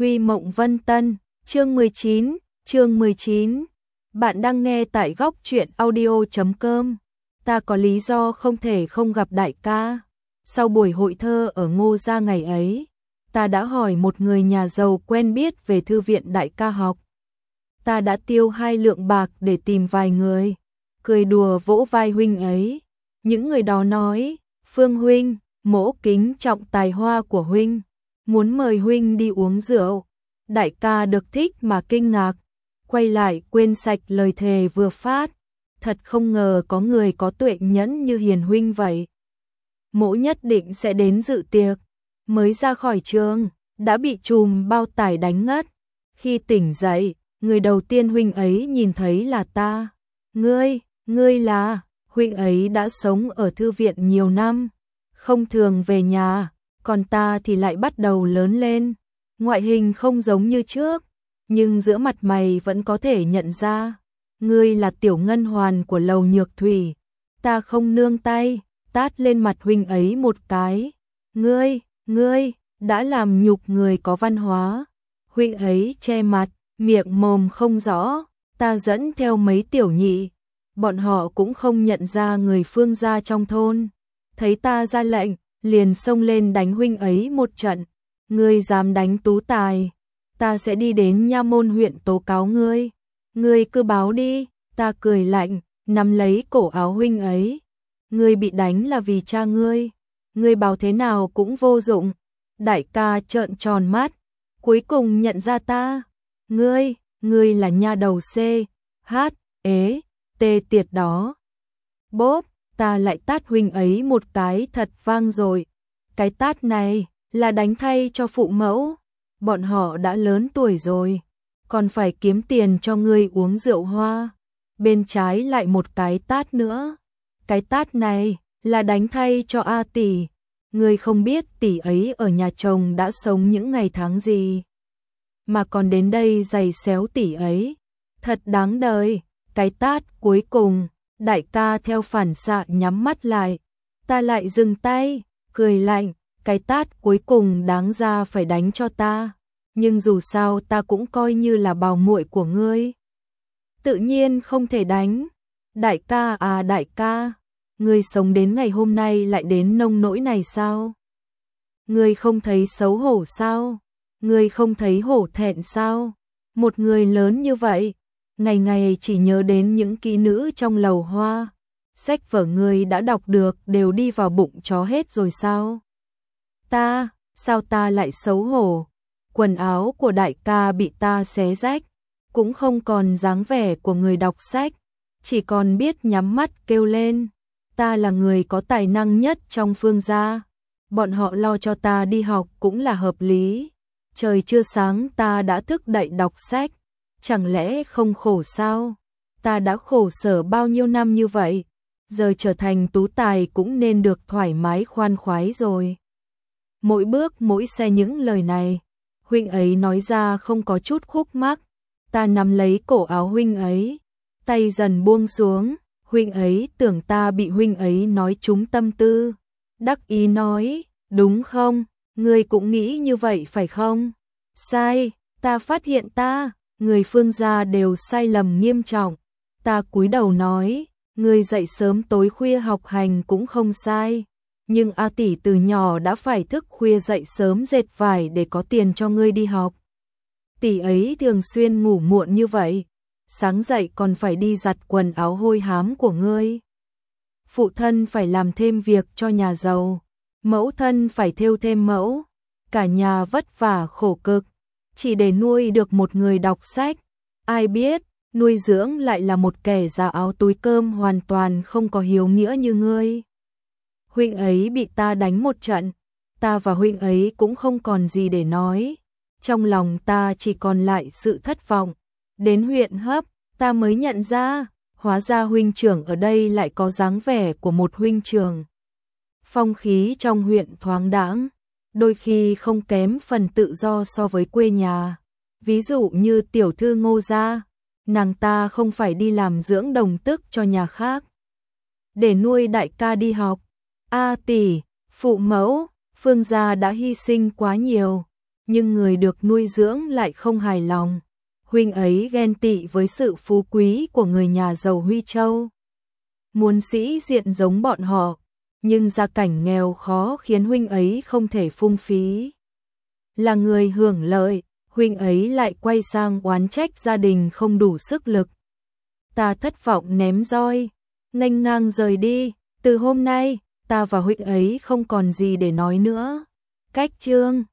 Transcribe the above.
Huy Mộng Vân Tân, chương 19. Bạn đang nghe tại góc truyện audio.com. Ta có lý do không thể không gặp đại ca. Sau buổi hội thơ ở Ngô Gia ngày ấy, ta đã hỏi một người nhà giàu quen biết về thư viện đại ca học. Ta đã tiêu 2 lượng bạc để tìm vài người, cười đùa vỗ vai huynh ấy. Những người đó nói, Phương huynh, mỗ kính trọng tài hoa của huynh, muốn mời huynh đi uống rượu. Đại ca được thích mà kinh ngạc, quay lại quên sạch lời thề vừa phát. Thật không ngờ có người có tuệ nhẫn như Hiền huynh vậy. Mỗ nhất định sẽ đến dự tiệc. Mới ra khỏi trường, đã bị chùm bao tải đánh ngất. Khi tỉnh dậy, người đầu tiên huynh ấy nhìn thấy là ta. Ngươi là, huynh ấy đã sống ở thư viện nhiều năm, không thường về nhà, còn ta thì lại bắt đầu lớn lên. Ngoại hình không giống như trước, nhưng giữa mặt mày vẫn có thể nhận ra. Ngươi là Tiểu Ngân Hoàn của lầu Nhược Thủy. Ta không nương tay, tát lên mặt huynh ấy một cái. Ngươi, đã làm nhục người có văn hóa. Huynh ấy che mặt, miệng mồm không rõ. Ta dẫn theo mấy tiểu nhị, bọn họ cũng không nhận ra người Phương gia trong thôn. Thấy ta ra lệnh, liền xông lên đánh huynh ấy một trận. Ngươi dám đánh Tú Tài, ta sẽ đi đến nha môn huyện tố cáo ngươi. Ngươi cứ báo đi. Ta cười lạnh, nắm lấy cổ áo huynh ấy. Ngươi bị đánh là vì cha ngươi, ngươi báo thế nào cũng vô dụng. Đại ca trợn tròn mắt, cuối cùng nhận ra ta. Ngươi là nha đầu C, H, ế, T tiệt đó. Bốp, ta lại tát huynh ấy một cái thật vang rồi. Cái tát này là đánh thay cho phụ mẫu. Bọn họ đã lớn tuổi rồi, còn phải kiếm tiền cho ngươi uống rượu hoa. Bên trái lại một cái tát nữa. Cái tát này là đánh thay cho A tỷ. Ngươi không biết tỷ ấy ở nhà chồng đã sống những ngày tháng gì, mà còn đến đây giày xéo tỷ ấy. Thật đáng đời. Cái tát cuối cùng, đại ca theo phản xạ nhắm mắt lại. Ta lại dừng tay, cười lạnh. Cái tát cuối cùng đáng ra phải đánh cho ta, nhưng dù sao ta cũng coi như là bào muội của ngươi, tự nhiên không thể đánh. Đại ca à đại ca, ngươi sống đến ngày hôm nay lại đến nông nỗi này sao? Ngươi không thấy xấu hổ sao? Ngươi không thấy hổ thẹn sao? Một người lớn như vậy, ngày ngày chỉ nhớ đến những kỹ nữ trong lầu hoa. Sách vở ngươi đã đọc được đều đi vào bụng chó hết rồi sao? Sao ta lại xấu hổ? Quần áo của đại ca bị ta xé rách, cũng không còn dáng vẻ của người đọc sách, chỉ còn biết nhắm mắt kêu lên. Ta là người có tài năng nhất trong Phương gia, bọn họ lo cho ta đi học cũng là hợp lý. Trời chưa sáng ta đã thức dậy đọc sách, chẳng lẽ không khổ sao? Ta đã khổ sở bao nhiêu năm như vậy, giờ trở thành tú tài cũng nên được thoải mái khoan khoái rồi. Mỗi bước mỗi xe những lời này, huynh ấy nói ra không có chút khúc mắc. Ta nắm lấy cổ áo huynh ấy, tay dần buông xuống. Huynh ấy tưởng ta bị huynh ấy nói trúng tâm tư, đắc ý nói, đúng không? Ngươi cũng nghĩ như vậy phải không? Sai, ta phát hiện người Phương gia đều sai lầm nghiêm trọng. Ta cúi đầu nói, ngươi dậy sớm tối khuya học hành cũng không sai, nhưng A tỷ từ nhỏ đã phải thức khuya dậy sớm dệt vải để có tiền cho ngươi đi học. Tỷ ấy thường xuyên ngủ muộn như vậy, sáng dậy còn phải đi giặt quần áo hôi hám của ngươi. Phụ thân phải làm thêm việc cho nhà giàu, mẫu thân phải thêu thêm mẫu, cả nhà vất vả khổ cực, chỉ để nuôi được một người đọc sách. Ai biết, nuôi dưỡng lại là một kẻ già áo túi cơm hoàn toàn không có hiếu nghĩa như ngươi. Huynh ấy bị ta đánh một trận, ta và huynh ấy cũng không còn gì để nói. Trong lòng ta chỉ còn lại sự thất vọng. Đến huyện Hấp, ta mới nhận ra, hóa ra huynh trưởng ở đây lại có dáng vẻ của một huynh trưởng. Phong khí trong huyện thoáng đãng, đôi khi không kém phần tự do so với quê nhà. Ví dụ như tiểu thư Ngô gia, nàng ta không phải đi làm dưỡng đồng tức cho nhà khác, để nuôi đại ca đi học. A tỷ, phụ mẫu, Phương gia đã hy sinh quá nhiều, nhưng người được nuôi dưỡng lại không hài lòng. Huynh ấy ghen tị với sự phú quý của người nhà giàu Huy Châu. Muốn sĩ diện giống bọn họ, nhưng gia cảnh nghèo khó khiến huynh ấy không thể phung phí. Là người hưởng lợi, huynh ấy lại quay sang oán trách gia đình không đủ sức lực. Ta thất vọng ném roi, nghênh ngang rời đi, từ hôm nay, ta và huynh ấy không còn gì để nói nữa. Cách chương